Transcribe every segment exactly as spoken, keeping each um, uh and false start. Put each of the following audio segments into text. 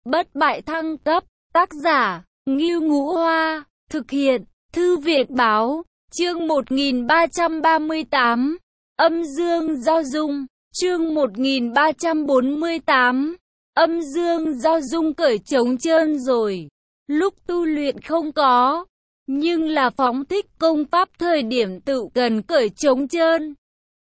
Bất bại thăng cấp, tác giả, Ngưu Ngũ Hoa, thực hiện, Thư viện báo, chương một nghìn ba trăm ba mươi tám, âm dương giao dung, chương một nghìn ba trăm bốn mươi tám, âm dương giao dung cởi trống trơn rồi. Lúc tu luyện không có, nhưng là phóng thích công pháp thời điểm tự cần cởi trống trơn.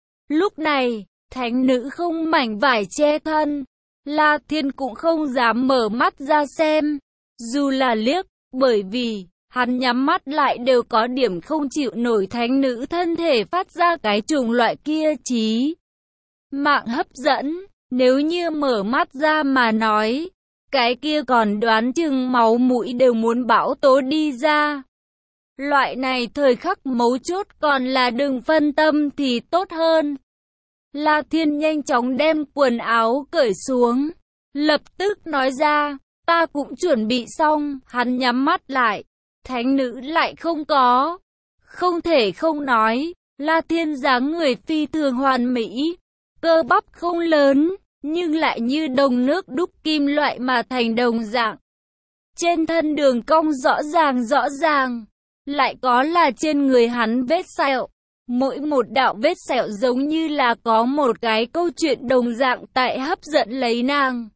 Lúc này, thánh nữ không mảnh vải che thân, La Thiên cũng không dám mở mắt ra xem, dù là liếc, bởi vì hắn nhắm mắt lại đều có điểm không chịu nổi thánh nữ thân thể phát ra cái chủng loại kia chí mạng hấp dẫn. Nếu như mở mắt ra mà nói, cái kia còn đoán chừng máu mũi đều muốn bão tố đi ra. Loại này thời khắc mấu chốt còn là đừng phân tâm thì tốt hơn. La Thiên nhanh chóng đem quần áo cởi xuống, lập tức nói ra, ta cũng chuẩn bị xong. Hắn nhắm mắt lại, thánh nữ lại không có. Không thể không nói, La Thiên dáng người phi thường hoàn mỹ, cơ bắp không lớn, nhưng lại như đồng nước đúc kim loại mà thành đồng dạng. Trên thân đường cong rõ ràng rõ ràng, lại có là trên người hắn vết sẹo. Mỗi một đạo vết sẹo giống như là có một cái câu chuyện đồng dạng tại hấp dẫn lấy nàng.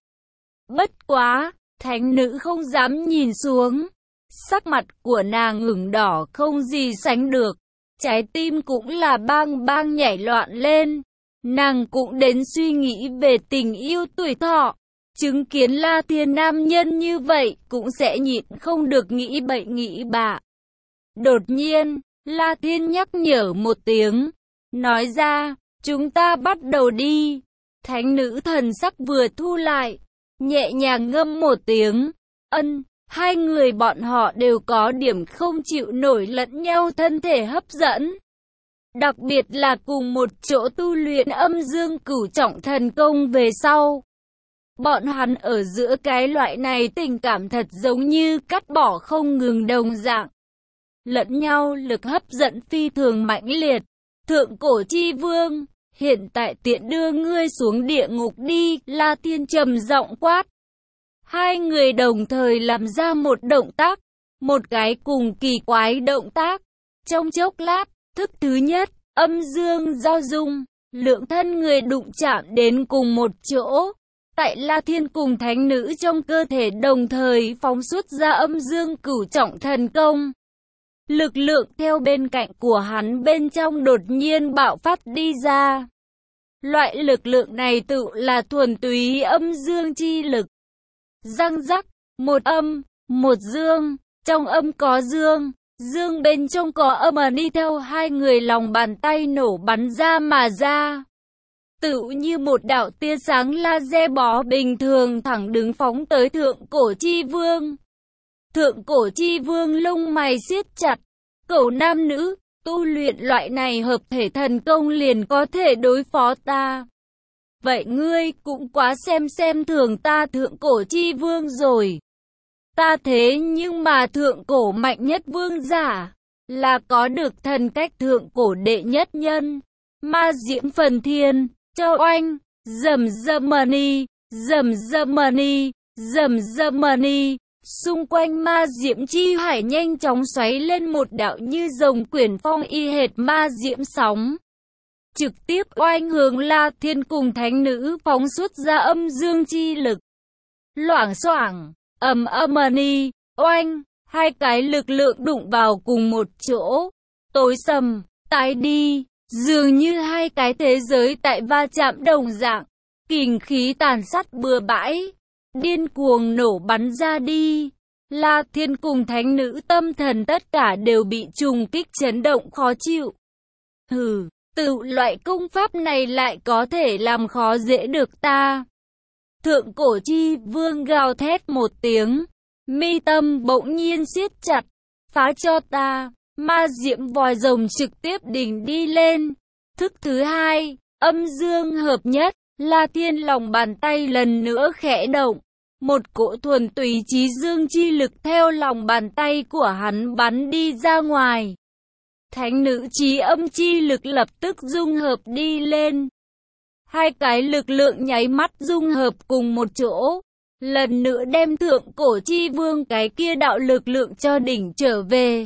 Bất quá, thánh nữ không dám nhìn xuống. Sắc mặt của nàng ửng đỏ không gì sánh được. Trái tim cũng là bang bang nhảy loạn lên. Nàng cũng đến suy nghĩ về tình yêu tuổi thọ. Chứng kiến La Thiên nam nhân như vậy cũng sẽ nhịn không được nghĩ bậy nghĩ bạ. Đột nhiên, La Thiên nhắc nhở một tiếng, nói ra, chúng ta bắt đầu đi. Thánh nữ thần sắc vừa thu lại, nhẹ nhàng ngâm một tiếng, ân, hai người bọn họ đều có điểm không chịu nổi lẫn nhau thân thể hấp dẫn. Đặc biệt là cùng một chỗ tu luyện âm dương cửu trọng thần công về sau. Bọn hắn ở giữa cái loại này tình cảm thật giống như cắt bỏ không ngừng đồng dạng. Lẫn nhau lực hấp dẫn phi thường mãnh liệt. Thượng cổ chi vương, hiện tại tiện đưa ngươi xuống địa ngục đi, La Thiên trầm giọng quát. Hai người đồng thời làm ra một động tác, một cái cùng kỳ quái động tác. Trong chốc lát, thức thứ nhất, âm dương giao dung, lượng thân người đụng chạm đến cùng một chỗ. Tại La Thiên cùng thánh nữ trong cơ thể đồng thời phóng xuất ra âm dương cửu trọng thần công. Lực lượng theo bên cạnh của hắn bên trong đột nhiên bạo phát đi ra. Loại lực lượng này tự là thuần túy âm dương chi lực. Răng rắc, một âm, một dương, trong âm có dương, dương bên trong có âm mà đi theo hai người lòng bàn tay nổ bắn ra mà ra. Tự như một đạo tia sáng laser bó bình thường thẳng đứng phóng tới thượng cổ chi vương. Thượng cổ chi vương lông mày siết chặt, cẩu nam nữ, tu luyện loại này hợp thể thần công liền có thể đối phó ta. Vậy ngươi cũng quá xem xem thường ta thượng cổ chi vương rồi. Ta thế nhưng mà thượng cổ mạnh nhất vương giả, là có được thần cách thượng cổ đệ nhất nhân, ma diễm phần thiên, cho oanh, dầm dầm-mani, dầm dầm-mani, dầm dầm-mani. Xung quanh ma diễm chi hải nhanh chóng xoáy lên một đạo như rồng quyển phong y hệt ma diễm sóng. Trực tiếp oanh hướng La Thiên cùng thánh nữ phóng xuất ra âm dương chi lực. Loảng xoảng, ầm âm-mani, oanh, hai cái lực lượng đụng vào cùng một chỗ. Tối sầm, tái đi, dường như hai cái thế giới tại va chạm đồng dạng. Kình khí tàn sát bừa bãi, điên cuồng nổ bắn ra đi. La Thiên cùng thánh nữ tâm thần tất cả đều bị trùng kích chấn động khó chịu. Hừ, tự loại công pháp này lại có thể làm khó dễ được ta. Thượng cổ chi vương gào thét một tiếng, mi tâm bỗng nhiên siết chặt, phá cho ta. Ma diễm vòi rồng trực tiếp đỉnh đi lên. Thức thứ hai, âm dương hợp nhất. La Thiên lòng bàn tay lần nữa khẽ động. Một cỗ thuần túy chí dương chi lực theo lòng bàn tay của hắn bắn đi ra ngoài. Thánh nữ chí âm chi lực lập tức dung hợp đi lên. Hai cái lực lượng nháy mắt dung hợp cùng một chỗ. lần nữa đem thượng cổ chi vương cái kia đạo lực lượng cho đỉnh trở về.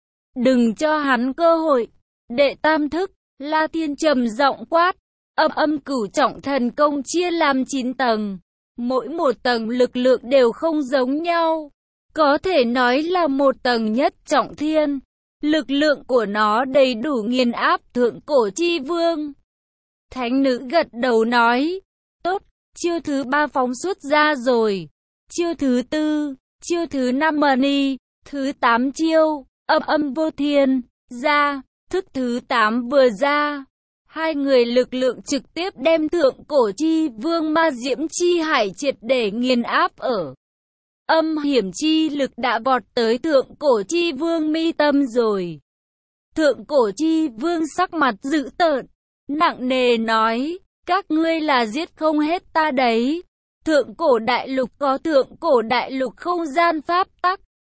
Đừng cho hắn cơ hội. Đệ tam thức, La Thiên trầm giọng quát, âm âm cửu trọng thần công chia làm chín tầng. Mỗi một tầng lực lượng đều không giống nhau. Có thể nói là một tầng nhất trọng thiên. Lực lượng của nó đầy đủ nghiền áp thượng cổ chi vương. Thánh nữ gật đầu nói, tốt, chiêu thứ ba phóng xuất ra rồi. Chiêu thứ tư, chiêu thứ năm mani, thứ tám chiêu, âm âm vô thiên, ra, thức thứ tám vừa ra. Hai người lực lượng trực tiếp đem thượng cổ chi vương ma diễm chi hải triệt để nghiền áp ở. Âm hiểm chi lực đã vọt tới thượng cổ chi vương mi tâm rồi. Thượng cổ chi vương sắc mặt dữ tợn, nặng nề nói, các ngươi là giết không hết ta đấy. Thượng cổ đại lục có thượng cổ đại lục không gian pháp tắc.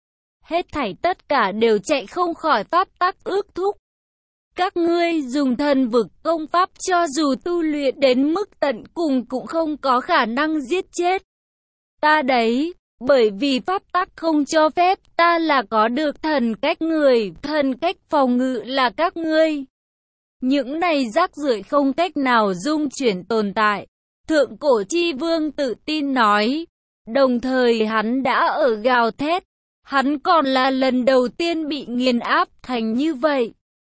Hết thảy tất cả đều chạy không khỏi pháp tắc ước thúc. Các ngươi dùng thần vực công pháp cho dù tu luyện đến mức tận cùng cũng không có khả năng giết chết ta đấy. Bởi vì pháp tắc không cho phép, ta là có được thần cách người, thần cách phòng ngự là các ngươi. Những này rác rưởi không cách nào dung chuyển tồn tại. Thượng cổ chi vương tự tin nói. Đồng thời hắn đã ở gào thét. Hắn còn là lần đầu tiên bị nghiền áp thành như vậy.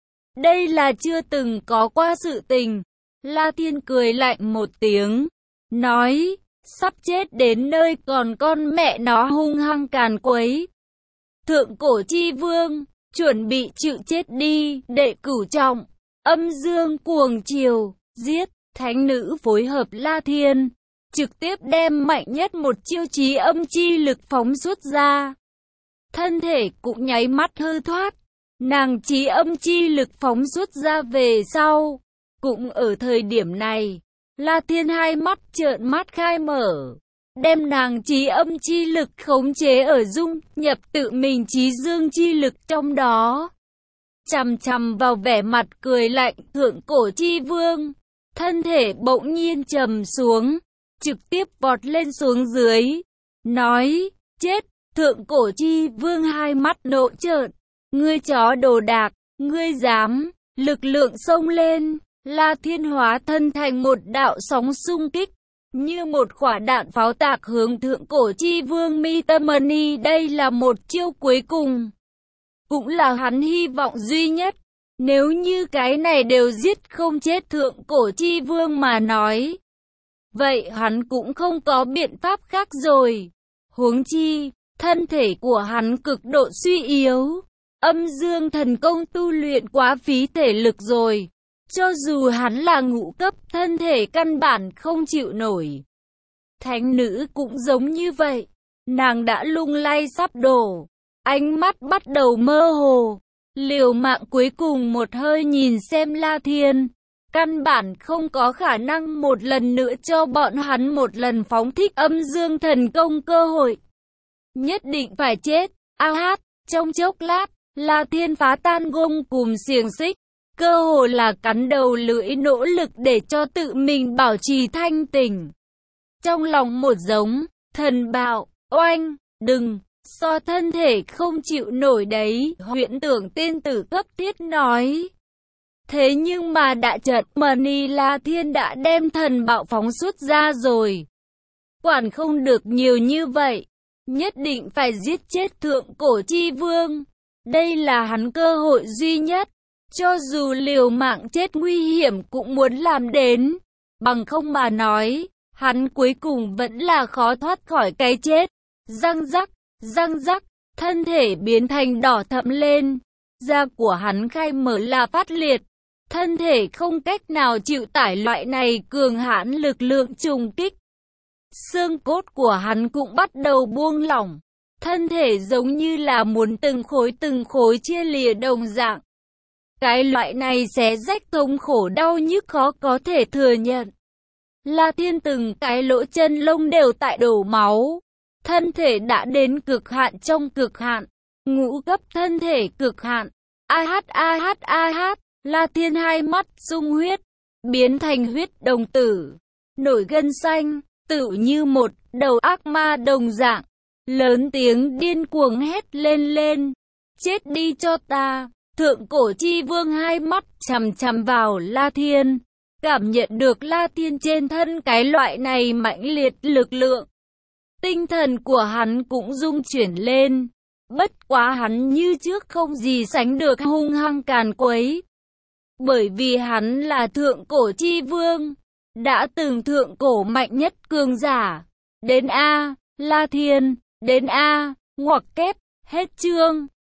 Đây là chưa từng có qua sự tình. La Thiên cười lạnh một tiếng. Nói. Sắp chết đến nơi còn con mẹ nó hung hăng càn quấy. Thượng cổ chi vương, chuẩn bị chịu chết đi, đệ cửu trọng, âm dương cuồng triều, giết, thánh nữ phối hợp La Thiên, trực tiếp đem mạnh nhất một chiêu chí âm chi lực phóng xuất ra. Thân thể cũng nháy mắt hư thoát, nàng chí âm chi lực phóng xuất ra về sau. Cũng ở thời điểm này, La Thiên hai mắt trợn mắt khai mở, đem nàng chí âm chi lực khống chế ở dung nhập tự mình chí dương chi lực trong đó. Chằm chằm vào vẻ mặt cười lạnh thượng cổ chi vương, thân thể bỗng nhiên trầm xuống, trực tiếp vọt lên xuống dưới, nói, chết, thượng cổ chi vương hai mắt nộ trợn, ngươi chó đồ đạc, ngươi dám, lực lượng xông lên. La Thiên hóa thân thành một đạo sóng xung kích, như một quả đạn pháo tạc hướng thượng cổ chi vương mi tâm mani. Đây là một chiêu cuối cùng, cũng là hắn hy vọng duy nhất. Nếu như cái này đều giết không chết thượng cổ chi vương mà nói, vậy hắn cũng không có biện pháp khác rồi. Huống chi, thân thể của hắn cực độ suy yếu, âm dương thần công tu luyện quá phí thể lực rồi. Cho dù hắn là ngũ cấp, thân thể căn bản không chịu nổi. Thánh nữ cũng giống như vậy. Nàng đã lung lay sắp đổ. Ánh mắt bắt đầu mơ hồ. Liều mạng cuối cùng một hơi nhìn xem La Thiên. Căn bản không có khả năng một lần nữa cho bọn hắn một lần phóng thích âm dương thần công cơ hội. Nhất định phải chết. A hát, trong chốc lát, La Thiên phá tan gông cùm xiềng xích. Cơ hồ là cắn đầu lưỡi nỗ lực để cho tự mình bảo trì thanh tỉnh. Trong lòng một giống, thần bạo, oanh, đừng, so thân thể không chịu nổi đấy, huyễn tưởng tiên tử cấp thiết nói. Thế nhưng mà đã chợt mani La Thiên đã đem thần bạo phóng xuất ra rồi. Quản không được nhiều như vậy, nhất định phải giết chết thượng cổ chi vương. Đây là hắn cơ hội duy nhất. Cho dù liều mạng chết nguy hiểm cũng muốn làm đến, bằng không mà nói, hắn cuối cùng vẫn là khó thoát khỏi cái chết. Răng rắc, răng rắc, thân thể biến thành đỏ thẫm lên, da của hắn khai mở là phát liệt, thân thể không cách nào chịu tải loại này cường hãn lực lượng trùng kích. Xương cốt của hắn cũng bắt đầu buông lỏng, thân thể giống như là muốn từng khối từng khối chia lìa đồng dạng. Cái loại này xé rách thống khổ đau nhức khó có thể thừa nhận. La Thiên từng cái lỗ chân lông đều tại đổ máu. Thân thể đã đến cực hạn trong cực hạn. Ngũ cấp thân thể cực hạn. A hát a hát a hát. La Thiên hai mắt sung huyết, biến thành huyết đồng tử. Nổi gân xanh, tựu như một đầu ác ma đồng dạng, lớn tiếng điên cuồng hét lên lên, chết đi cho ta. Thượng cổ chi vương hai mắt chằm chằm vào La Thiên, cảm nhận được La Thiên trên thân cái loại này mãnh liệt lực lượng. Tinh thần của hắn cũng rung chuyển lên, bất quá hắn như trước không gì sánh được hung hăng càn quấy. Bởi vì hắn là thượng cổ chi vương, đã từng thượng cổ mạnh nhất cường giả. Đến A, La Thiên, đến A, ngoặc kép, hết chương.